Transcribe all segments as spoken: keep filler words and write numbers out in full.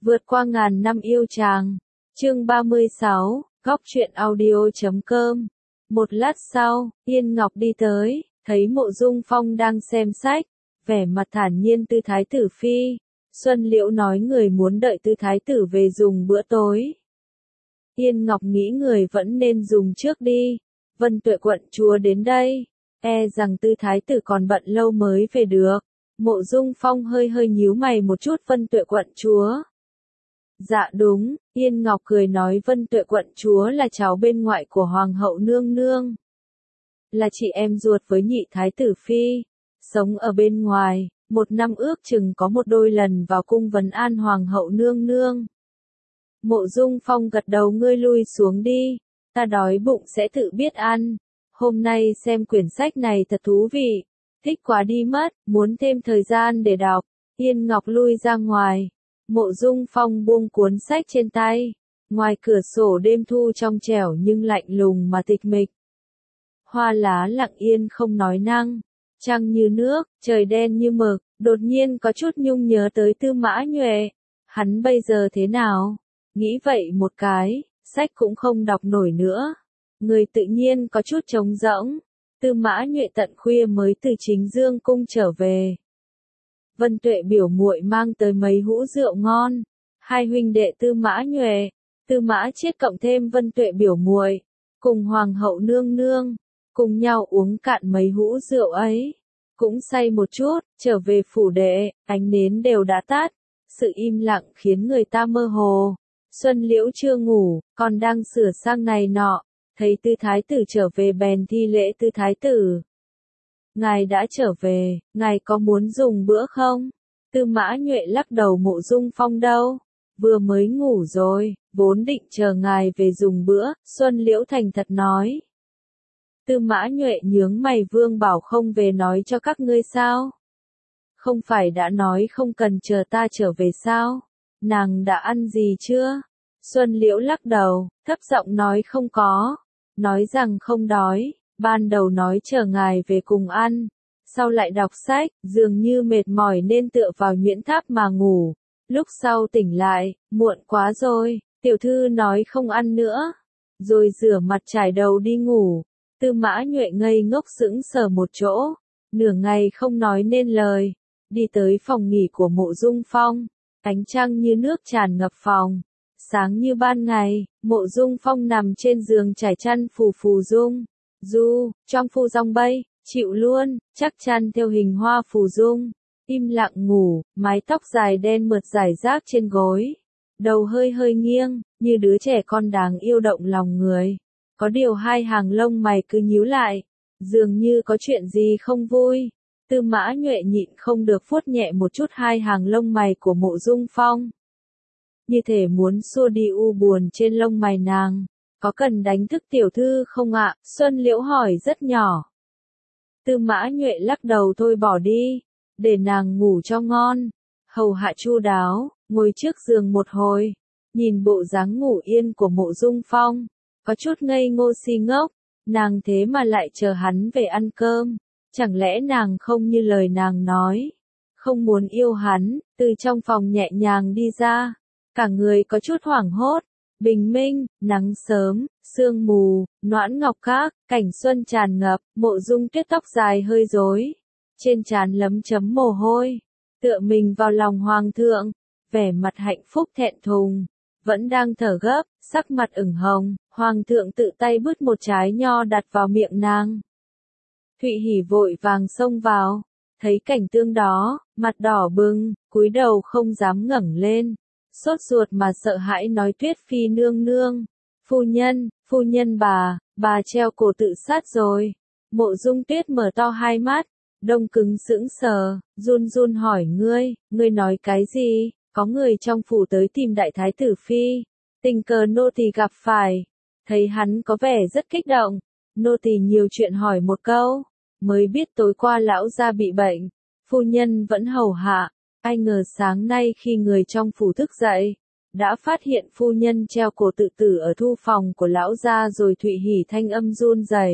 Vượt qua ngàn năm yêu chàng. Chương ba mươi sáu, góc truyện audio chấm com. Một lát sau, Yên Ngọc đi tới, thấy Mộ Dung Phong đang xem sách, vẻ mặt thản nhiên Tư Thái Tử Phi. Xuân Liễu nói người muốn đợi Tư Thái Tử về dùng bữa tối. Yên Ngọc nghĩ người vẫn nên dùng trước đi. Vân Tuệ quận chúa đến đây, e rằng Tư Thái Tử còn bận lâu mới về được. Mộ Dung Phong hơi hơi nhíu mày một chút. Vân Tuệ quận chúa. Dạ đúng, Yên Ngọc cười nói Vân Tuệ quận chúa là cháu bên ngoại của Hoàng hậu nương nương. Là chị em ruột với nhị Thái Tử Phi. Sống ở bên ngoài, một năm ước chừng có một đôi lần vào cung vấn an Hoàng hậu nương nương. Mộ Dung Phong gật đầu, ngươi lui xuống đi, ta đói bụng sẽ tự biết ăn. Hôm nay xem quyển sách này thật thú vị, thích quá đi mất, muốn thêm thời gian để đọc. Yên Ngọc lui ra ngoài. Mộ Dung Phong buông cuốn sách trên tay. Ngoài cửa sổ đêm thu trong trẻo nhưng lạnh lùng mà tịch mịch. Hoa lá lặng yên không nói năng. Trăng như nước, trời đen như mực. Đột nhiên có chút nhung nhớ tới Tư Mã Nhuệ. Hắn bây giờ thế nào? Nghĩ vậy một cái, sách cũng không đọc nổi nữa. Người tự nhiên có chút trống rỗng. Tư Mã Nhuệ tận khuya mới từ Chính Dương cung trở về. Vân Tuệ biểu muội mang tới mấy hũ rượu ngon. Hai huynh đệ Tư Mã Nhuệ, Tư Mã Chiết cộng thêm Vân Tuệ biểu muội, cùng Hoàng hậu nương nương, cùng nhau uống cạn mấy hũ rượu ấy. Cũng say một chút, trở về phủ đệ, ánh nến đều đã tắt. Sự im lặng khiến người ta mơ hồ. Xuân Liễu chưa ngủ, còn đang sửa sang này nọ. Thấy Tư Thái Tử trở về bèn thi lễ. Tư Thái Tử, ngài đã trở về, ngài có muốn dùng bữa không? Tư Mã Nhuệ lắc đầu. Mộ Dung Phong đâu? Vừa mới ngủ rồi, vốn định chờ ngài về dùng bữa. Xuân Liễu thành thật nói. Tư Mã Nhuệ nhướng mày. Vương bảo không về nói cho các ngươi sao? Không phải đã nói không cần chờ ta trở về sao? Nàng đã ăn gì chưa? Xuân Liễu lắc đầu, thấp giọng nói không có. Nói rằng không đói. Ban đầu nói chờ ngài về cùng ăn, sau lại đọc sách, dường như mệt mỏi nên tựa vào nhuyễn tháp mà ngủ. Lúc sau tỉnh lại, muộn quá rồi, tiểu thư nói không ăn nữa, rồi rửa mặt trải đầu đi ngủ. Tư Mã Nhuệ ngây ngốc sững sờ một chỗ, nửa ngày không nói nên lời, đi tới phòng nghỉ của Mộ Dung Phong, ánh trăng như nước tràn ngập phòng, sáng như ban ngày. Mộ Dung Phong nằm trên giường trải chăn phù phù dung. Du, trong phu rong bay, chịu luôn, chắc chắn theo hình hoa phù dung, im lặng ngủ, mái tóc dài đen mượt rải rác trên gối, đầu hơi hơi nghiêng, như đứa trẻ con đáng yêu động lòng người. Có điều hai hàng lông mày cứ nhíu lại, dường như có chuyện gì không vui. Tư Mã Nhuệ nhịn không được vuốt nhẹ một chút hai hàng lông mày của Mộ Dung Phong, như thể muốn xua đi u buồn trên lông mày nàng. Có cần đánh thức tiểu thư không ạ? Xuân Liễu hỏi rất nhỏ. Tư Mã Nhuệ lắc đầu. Thôi bỏ đi, để nàng ngủ cho ngon. Hầu hạ chu đáo, ngồi trước giường một hồi, nhìn bộ dáng ngủ yên của Mộ Dung Phong, có chút ngây ngô si ngốc. Nàng thế mà lại chờ hắn về ăn cơm, chẳng lẽ nàng không như lời nàng nói, không muốn yêu hắn? Từ trong phòng nhẹ nhàng đi ra, cả người có chút hoảng hốt. Bình minh, nắng sớm, sương mù, noãn ngọc các, cảnh xuân tràn ngập. Mộ Dung Tuyết tóc dài hơi rối, trên trán lấm chấm mồ hôi, tựa mình vào lòng hoàng thượng, vẻ mặt hạnh phúc thẹn thùng, vẫn đang thở gấp, sắc mặt ửng hồng. Hoàng thượng tự tay bứt một trái nho đặt vào miệng nàng. Thụy Hỉ vội vàng xông vào, thấy cảnh tương đó, mặt đỏ bừng, cúi đầu không dám ngẩng lên. Sốt ruột mà sợ hãi nói Tuyết Phi nương nương, phu nhân, phu nhân bà, bà treo cổ tự sát rồi. Mộ Dung Tuyết mở to hai mắt, đông cứng sững sờ, run run hỏi ngươi, ngươi nói cái gì? Có người trong phủ tới tìm Đại Thái Tử Phi, tình cờ nô tỳ gặp phải, thấy hắn có vẻ rất kích động, nô tỳ nhiều chuyện hỏi một câu, mới biết tối qua lão gia bị bệnh, phu nhân vẫn hầu hạ. Ai ngờ sáng nay khi người trong phủ thức dậy, đã phát hiện phu nhân treo cổ tự tử ở thu phòng của lão gia rồi. Thụy Hỉ thanh âm run rẩy,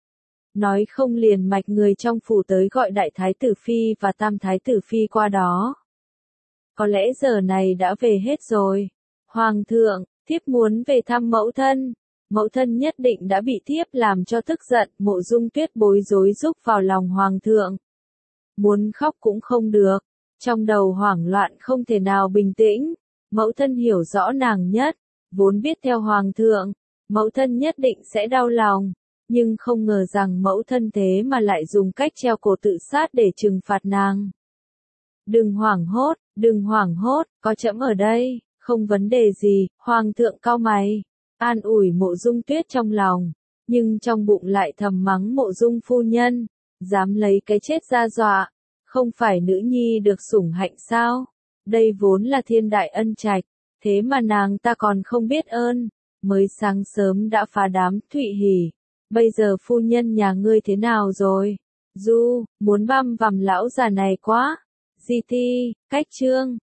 nói không liền mạch người trong phủ tới gọi Đại Thái Tử Phi và Tam Thái Tử Phi qua đó. có lẽ giờ này đã về hết rồi. Hoàng thượng, thiếp muốn về thăm mẫu thân. Mẫu thân nhất định đã bị thiếp làm cho tức giận, Mộ Dung Tuyết bối rối rúc vào lòng hoàng thượng. Muốn khóc cũng không được, trong đầu hoảng loạn không thể nào bình tĩnh. Mẫu thân hiểu rõ nàng nhất, vốn biết theo hoàng thượng, mẫu thân nhất định sẽ đau lòng, nhưng không ngờ rằng mẫu thân thế mà lại dùng cách treo cổ tự sát để trừng phạt nàng. Đừng hoảng hốt, đừng hoảng hốt, có trẫm ở đây, không vấn đề gì. Hoàng thượng cau mày, an ủi Mộ Dung Tuyết trong lòng, nhưng trong bụng lại thầm mắng Mộ Dung phu nhân, dám lấy cái chết ra dọa, không phải nữ nhi được sủng hạnh sao? Đây vốn là thiên đại ân trạch, thế mà nàng ta còn không biết ơn, mới sáng sớm đã phá đám Thụy Hỉ. Bây giờ phu nhân nhà ngươi thế nào rồi? Du, muốn băm vằm lão già này quá. Di ti, cách chương.